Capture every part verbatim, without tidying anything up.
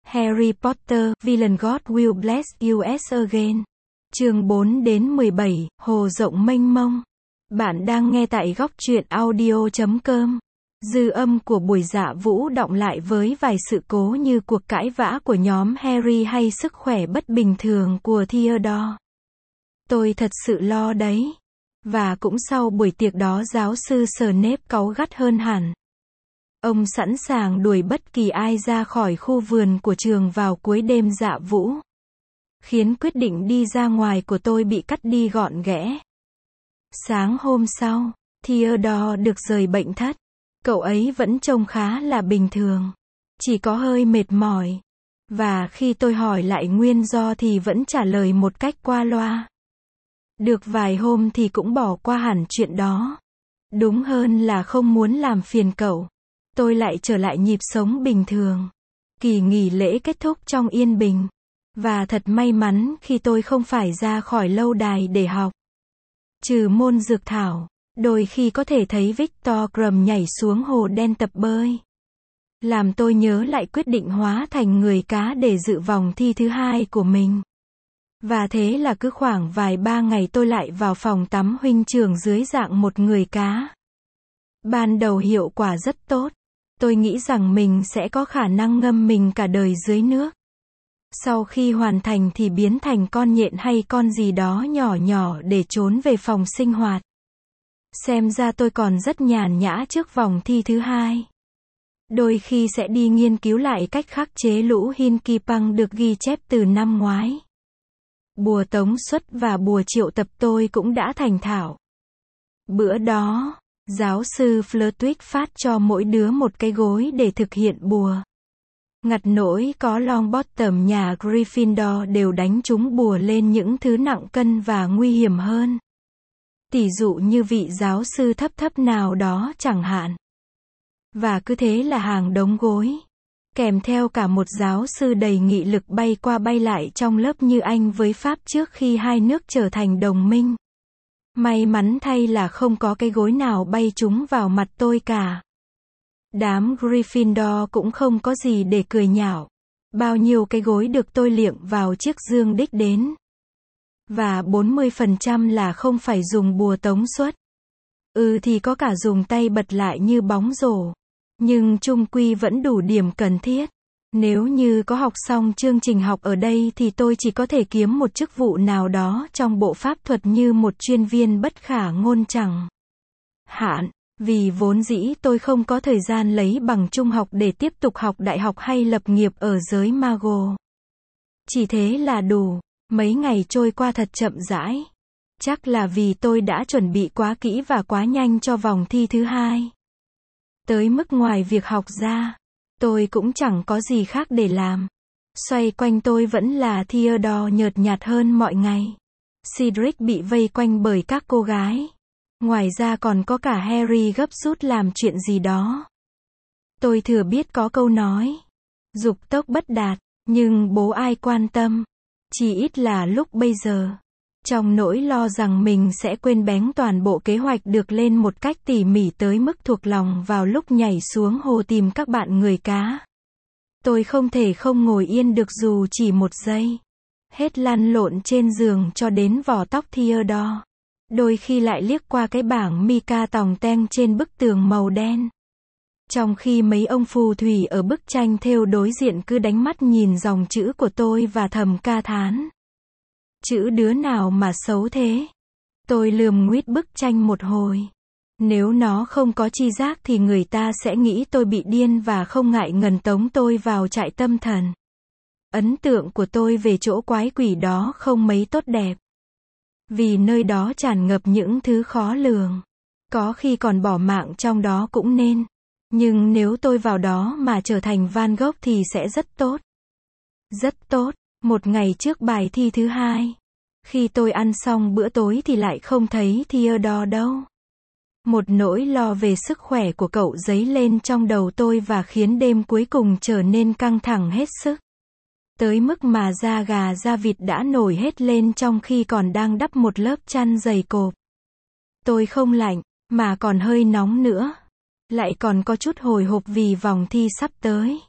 Harry Potter, Villain God Will Bless You Again. Chương bốn đến mười bảy, Hồ rộng mênh mông. Bạn đang nghe tại góc truyện audio chấm com. Dư âm của buổi dạ vũ đọng lại với vài sự cố như cuộc cãi vã của nhóm Harry hay sức khỏe bất bình thường của Theodore. Tôi thật sự lo đấy. Và cũng sau buổi tiệc đó giáo sư Snape cáu gắt hơn hẳn. Ông sẵn sàng đuổi bất kỳ ai ra khỏi khu vườn của trường vào cuối đêm dạ vũ. Khiến quyết định đi ra ngoài của tôi bị cắt đi gọn ghẽ. Sáng hôm sau, Theodore được rời bệnh thất. Cậu ấy vẫn trông khá là bình thường. Chỉ có hơi mệt mỏi. Và khi tôi hỏi lại nguyên do thì vẫn trả lời một cách qua loa. Được vài hôm thì cũng bỏ qua hẳn chuyện đó. Đúng hơn là không muốn làm phiền cậu. Tôi lại trở lại nhịp sống bình thường. Kỳ nghỉ lễ kết thúc trong yên bình. Và thật may mắn khi tôi không phải ra khỏi lâu đài để học. Trừ môn dược thảo, đôi khi có thể thấy Victor Krum nhảy xuống hồ đen tập bơi. Làm tôi nhớ lại quyết định hóa thành người cá để dự vòng thi thứ hai của mình. Và thế là cứ khoảng vài ba ngày tôi lại vào phòng tắm huynh trưởng dưới dạng một người cá. Ban đầu hiệu quả rất tốt. Tôi nghĩ rằng mình sẽ có khả năng ngâm mình cả đời dưới nước. Sau khi hoàn thành thì biến thành con nhện hay con gì đó nhỏ nhỏ để trốn về phòng sinh hoạt. Xem ra tôi còn rất nhàn nhã trước vòng thi thứ hai. Đôi khi sẽ đi nghiên cứu lại cách khắc chế lũ Hinky Punk được ghi chép từ năm ngoái. Bùa tống xuất và bùa triệu tập tôi cũng đã thành thạo. Bữa đó, giáo sư Flitwick phát cho mỗi đứa một cái gối để thực hiện bùa. Ngặt nỗi có Longbottom nhà Gryffindor đều đánh trúng bùa lên những thứ nặng cân và nguy hiểm hơn. Tỷ dụ như vị giáo sư thấp thấp nào đó chẳng hạn. Và cứ thế là hàng đống gối. Kèm theo cả một giáo sư đầy nghị lực bay qua bay lại trong lớp như anh với Pháp trước khi hai nước trở thành đồng minh. May mắn thay là không có cái gối nào bay trúng vào mặt tôi cả. Đám Gryffindor cũng không có gì để cười nhạo. Bao nhiêu cái gối được tôi liệng vào chiếc dương đích đến. Và bốn mươi phần trăm là không phải dùng bùa tống xuất. Ừ thì có cả dùng tay bật lại như bóng rổ. Nhưng chung quy vẫn đủ điểm cần thiết. Nếu như có học xong chương trình học ở đây thì tôi chỉ có thể kiếm một chức vụ nào đó trong bộ pháp thuật như một chuyên viên bất khả ngôn chẳng hạn. Vì vốn dĩ tôi không có thời gian lấy bằng trung học để tiếp tục học đại học hay lập nghiệp ở giới Mago. Chỉ thế là đủ. Mấy ngày trôi qua thật chậm rãi. Chắc là vì tôi đã chuẩn bị quá kỹ và quá nhanh cho vòng thi thứ hai. Tới mức ngoài việc học ra, tôi cũng chẳng có gì khác để làm. Xoay quanh tôi vẫn là Theodore nhợt nhạt hơn mọi ngày. Cedric bị vây quanh bởi các cô gái. Ngoài ra còn có cả Harry gấp rút làm chuyện gì đó. Tôi thừa biết có câu nói, dục tốc bất đạt, nhưng bố ai quan tâm. Chỉ ít là lúc bây giờ. Trong nỗi lo rằng mình sẽ quên bén toàn bộ kế hoạch được lên một cách tỉ mỉ tới mức thuộc lòng vào lúc nhảy xuống hồ tìm các bạn người cá. Tôi không thể không ngồi yên được dù chỉ một giây. Hết lăn lộn trên giường cho đến vỏ tóc Theodore. Đôi khi lại liếc qua cái bảng Mica tòng teng trên bức tường màu đen. Trong khi mấy ông phù thủy ở bức tranh thêu đối diện cứ đánh mắt nhìn dòng chữ của tôi và thầm ca thán. Chữ đứa nào mà xấu thế? Tôi lườm nguýt bức tranh một hồi. Nếu nó không có tri giác thì người ta sẽ nghĩ tôi bị điên và không ngại ngần tống tôi vào trại tâm thần. Ấn tượng của tôi về chỗ quái quỷ đó không mấy tốt đẹp. Vì nơi đó tràn ngập những thứ khó lường. Có khi còn bỏ mạng trong đó cũng nên. Nhưng nếu tôi vào đó mà trở thành Van Gogh thì sẽ rất tốt. Rất tốt. Một ngày trước bài thi thứ hai. Khi tôi ăn xong bữa tối thì lại không thấy Theodore đâu. Một nỗi lo về sức khỏe của cậu dấy lên trong đầu tôi và khiến đêm cuối cùng trở nên căng thẳng hết sức. Tới mức mà da gà da vịt đã nổi hết lên trong khi còn đang đắp một lớp chăn dày cộp. Tôi không lạnh, mà còn hơi nóng nữa. Lại còn có chút hồi hộp vì vòng thi sắp tới.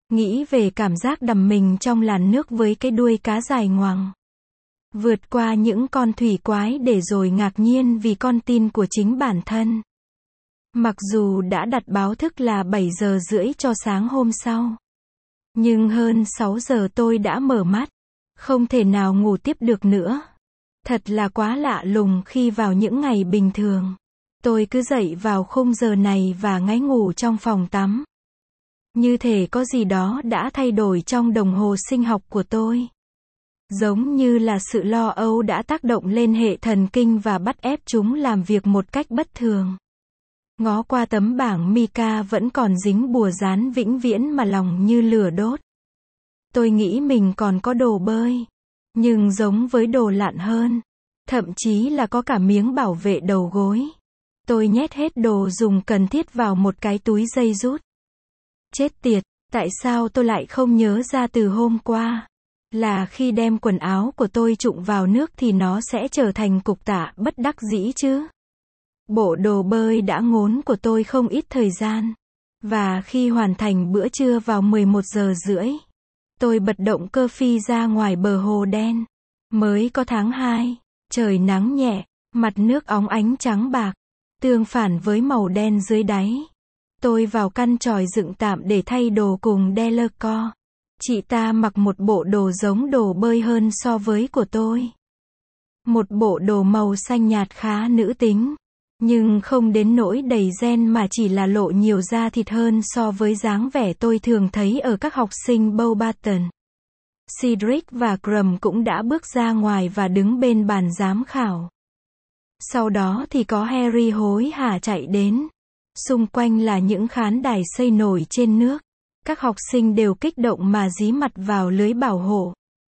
Nghĩ về cảm giác đắm mình trong làn nước với cái đuôi cá dài ngoằng. Vượt qua những con thủy quái để rồi ngạc nhiên vì con tin của chính bản thân. Mặc dù đã đặt báo thức là bảy giờ rưỡi cho sáng hôm sau. Nhưng hơn sáu giờ tôi đã mở mắt. Không thể nào ngủ tiếp được nữa. Thật là quá lạ lùng khi vào những ngày bình thường. Tôi cứ dậy vào khung giờ này và ngáy ngủ trong phòng tắm. Như thể có gì đó đã thay đổi trong đồng hồ sinh học của tôi. Giống như là sự lo âu đã tác động lên hệ thần kinh và bắt ép chúng làm việc một cách bất thường. Ngó qua tấm bảng Mica vẫn còn dính bùa dán vĩnh viễn mà lòng như lửa đốt. Tôi nghĩ mình còn có đồ bơi. Nhưng giống với đồ lặn hơn. Thậm chí là có cả miếng bảo vệ đầu gối. Tôi nhét hết đồ dùng cần thiết vào một cái túi dây rút. Chết tiệt, tại sao tôi lại không nhớ ra từ hôm qua? Là khi đem quần áo của tôi trụng vào nước thì nó sẽ trở thành cục tạ bất đắc dĩ chứ. Bộ đồ bơi đã ngốn của tôi không ít thời gian. Và khi hoàn thành bữa trưa vào mười một giờ rưỡi, tôi bật động cơ phi ra ngoài bờ hồ đen. Mới có tháng hai, trời nắng nhẹ, mặt nước óng ánh trắng bạc, tương phản với màu đen dưới đáy. Tôi vào căn chòi dựng tạm để thay đồ cùng Delacour. Chị ta mặc một bộ đồ giống đồ bơi hơn so với của tôi. Một bộ đồ màu xanh nhạt khá nữ tính. Nhưng không đến nỗi đầy ren mà chỉ là lộ nhiều da thịt hơn so với dáng vẻ tôi thường thấy ở các học sinh Beauxbaton. Cedric và Crumb cũng đã bước ra ngoài và đứng bên bàn giám khảo. Sau đó thì có Harry hối hả chạy đến. Xung quanh là những khán đài xây nổi trên nước. Các học sinh đều kích động mà dí mặt vào lưới bảo hộ.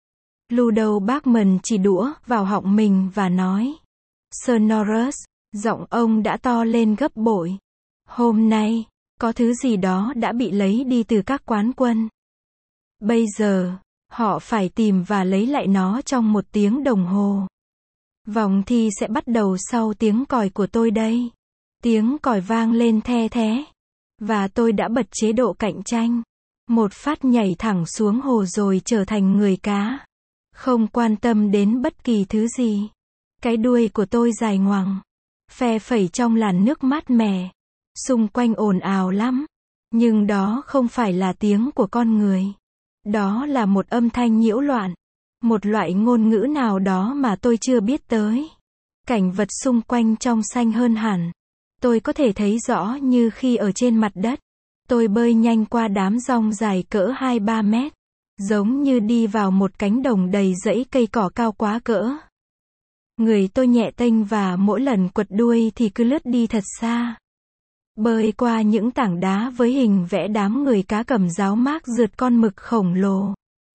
Ludo Bagman chỉ đũa vào họng mình và nói. Sonorous, giọng ông đã to lên gấp bội. Hôm nay, có thứ gì đó đã bị lấy đi từ các quán quân. Bây giờ, họ phải tìm và lấy lại nó trong một tiếng đồng hồ. Vòng thi sẽ bắt đầu sau tiếng còi của tôi đây. Tiếng còi vang lên the thé. Và tôi đã bật chế độ cạnh tranh. Một phát nhảy thẳng xuống hồ rồi trở thành người cá. Không quan tâm đến bất kỳ thứ gì. Cái đuôi của tôi dài ngoằng. Phe phẩy trong làn nước mát mẻ. Xung quanh ồn ào lắm. Nhưng đó không phải là tiếng của con người. Đó là một âm thanh nhiễu loạn. Một loại ngôn ngữ nào đó mà tôi chưa biết tới. Cảnh vật xung quanh trong xanh hơn hẳn. Tôi có thể thấy rõ như khi ở trên mặt đất. Tôi bơi nhanh qua đám rong dài cỡ hai ba mét. Giống như đi vào một cánh đồng đầy rẫy cây cỏ cao quá cỡ. Người tôi nhẹ tênh và mỗi lần quật đuôi thì cứ lướt đi thật xa. Bơi qua những tảng đá với hình vẽ đám người cá cầm giáo mác rượt con mực khổng lồ.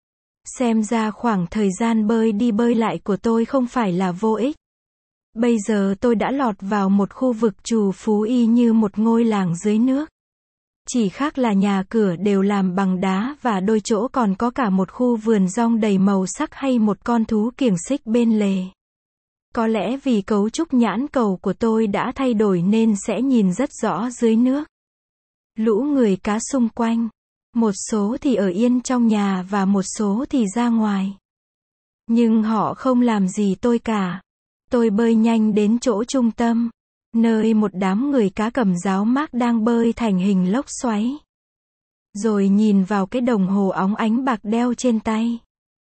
Xem ra khoảng thời gian bơi đi bơi lại của tôi không phải là vô ích. Bây giờ tôi đã lọt vào một khu vực trù phú y như một ngôi làng dưới nước. Chỉ khác là nhà cửa đều làm bằng đá và đôi chỗ còn có cả một khu vườn rong đầy màu sắc hay một con thú kiểng xích bên lề. Có lẽ vì cấu trúc nhãn cầu của tôi đã thay đổi nên sẽ nhìn rất rõ dưới nước. Lũ người cá xung quanh. Một số thì ở yên trong nhà và một số thì ra ngoài. Nhưng họ không làm gì tôi cả. Tôi bơi nhanh đến chỗ trung tâm. Nơi một đám người cá cầm giáo mác đang bơi thành hình lốc xoáy. Rồi nhìn vào cái đồng hồ óng ánh bạc đeo trên tay.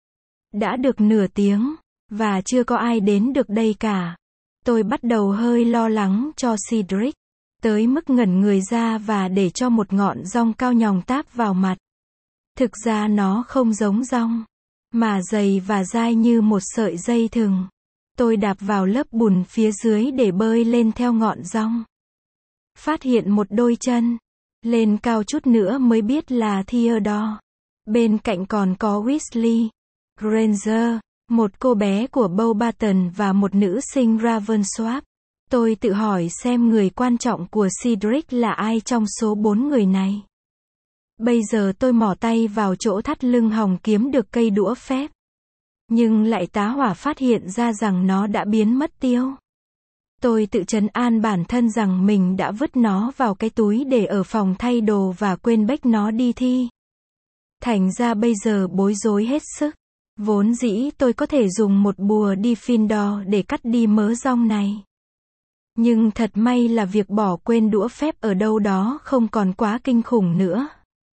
Đã được nửa tiếng. Và chưa có ai đến được đây cả. Tôi bắt đầu hơi lo lắng cho Cedric. Tới mức ngẩn người ra và để cho một ngọn dong cao nhòng táp vào mặt. Thực ra nó không giống dong. Mà dày và dai như một sợi dây thừng. Tôi đạp vào lớp bùn phía dưới để bơi lên theo ngọn dong. Phát hiện một đôi chân. Lên cao chút nữa mới biết là Theodore. Bên cạnh còn có Weasley, Granger, một cô bé của Beauxbaton và một nữ sinh Ravensworth. Tôi tự hỏi xem người quan trọng của Cedric là ai trong số bốn người này. Bây giờ tôi mò tay vào chỗ thắt lưng hòng kiếm được cây đũa phép. Nhưng lại tá hỏa phát hiện ra rằng nó đã biến mất tiêu. Tôi tự trấn an bản thân rằng mình đã vứt nó vào cái túi để ở phòng thay đồ và quên bếch nó đi thi. Thành ra bây giờ bối rối hết sức. Vốn dĩ tôi có thể dùng một bùa đi phin đo để cắt đi mớ rong này. Nhưng thật may là việc bỏ quên đũa phép ở đâu đó không còn quá kinh khủng nữa.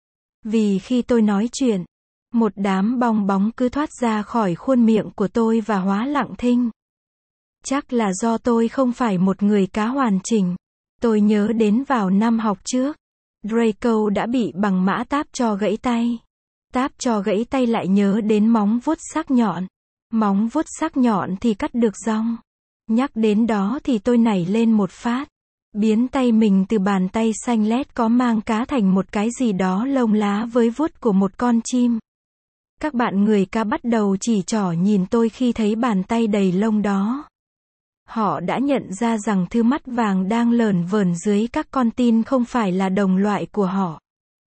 Vì khi tôi nói chuyện, một đám bong bóng cứ thoát ra khỏi khuôn miệng của tôi và hóa lặng thinh. Chắc là do tôi không phải một người cá hoàn chỉnh. Tôi nhớ đến vào năm học trước, Draco đã bị bằng mã táp cho gãy tay. Táp cho gãy tay lại nhớ đến móng vuốt sắc nhọn. Móng vuốt sắc nhọn thì cắt được rong. Nhắc đến đó thì tôi nảy lên một phát. Biến tay mình từ bàn tay xanh lét có mang cá thành một cái gì đó lông lá với vuốt của một con chim. Các bạn người cá bắt đầu chỉ trỏ nhìn tôi khi thấy bàn tay đầy lông đó. Họ đã nhận ra rằng thứ mắt vàng đang lởn vởn dưới các con tin không phải là đồng loại của họ,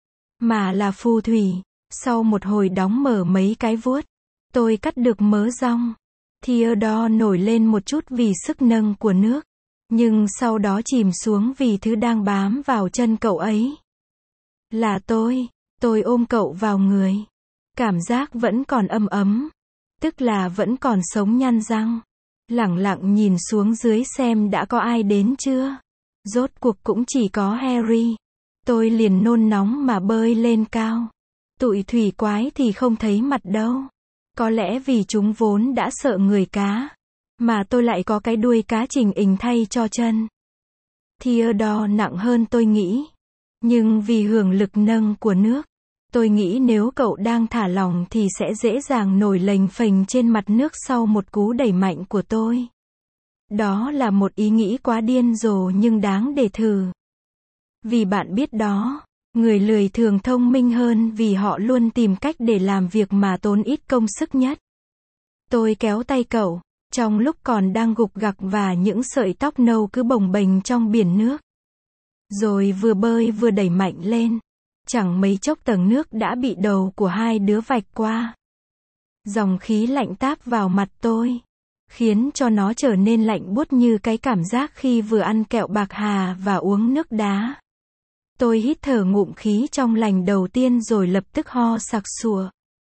mà là phù thủy. Sau một hồi đóng mở mấy cái vuốt, tôi cắt được mớ rong. Theodore nổi lên một chút vì sức nâng của nước, nhưng sau đó chìm xuống vì thứ đang bám vào chân cậu ấy. Là tôi. Tôi ôm cậu vào người. Cảm giác vẫn còn ấm ấm. Tức là vẫn còn sống nhăn răng. Lẳng lặng nhìn xuống dưới xem đã có ai đến chưa. Rốt cuộc cũng chỉ có Harry. Tôi liền nôn nóng mà bơi lên cao. Tụi thủy quái thì không thấy mặt đâu. Có lẽ vì chúng vốn đã sợ người cá. Mà tôi lại có cái đuôi cá trình hình thay cho chân. Theodore nặng hơn tôi nghĩ. Nhưng vì hưởng lực nâng của nước, tôi nghĩ nếu cậu đang thả lỏng thì sẽ dễ dàng nổi lềnh phềnh trên mặt nước sau một cú đẩy mạnh của tôi. Đó là một ý nghĩ quá điên rồ nhưng đáng để thử. Vì bạn biết đó, người lười thường thông minh hơn vì họ luôn tìm cách để làm việc mà tốn ít công sức nhất. Tôi kéo tay cậu, trong lúc còn đang gục gặc và những sợi tóc nâu cứ bồng bềnh trong biển nước. Rồi vừa bơi vừa đẩy mạnh lên. Chẳng mấy chốc tầng nước đã bị đầu của hai đứa vạch qua. Dòng khí lạnh táp vào mặt tôi, khiến cho nó trở nên lạnh buốt như cái cảm giác khi vừa ăn kẹo bạc hà và uống nước đá. Tôi hít thở ngụm khí trong lành đầu tiên rồi lập tức ho sặc sụa.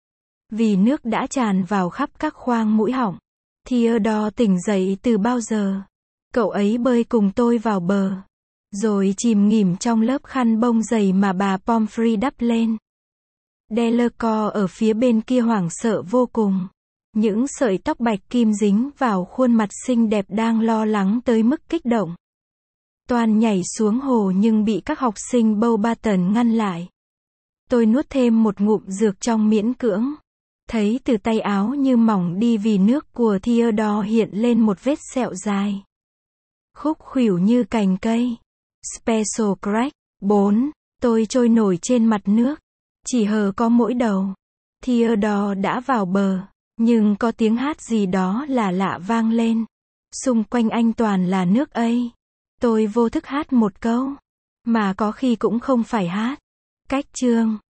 Vì nước đã tràn vào khắp các khoang mũi họng. Theodore tỉnh dậy từ bao giờ? Cậu ấy bơi cùng tôi vào bờ, rồi chìm nghỉm trong lớp khăn bông dày mà bà Pomfrey đắp lên. Delacour ở phía bên kia hoảng sợ vô cùng. Những sợi tóc bạch kim dính vào khuôn mặt xinh đẹp đang lo lắng tới mức kích động. Toàn nhảy xuống hồ nhưng bị các học sinh Beauxbaton ngăn lại. Tôi nuốt thêm một ngụm dược trong miễn cưỡng. Thấy từ tay áo như mỏng đi vì nước của Theodore hiện lên một vết sẹo dài. Khúc khuỷu như cành cây. Special Crack. bốn. Tôi trôi nổi trên mặt nước. Chỉ hờ có mỗi đầu. Theodore đã vào bờ. Nhưng có tiếng hát gì đó lạ lạ vang lên. Xung quanh anh toàn là nước ấy. Tôi vô thức hát một câu. Mà có khi cũng không phải hát. Cách chương.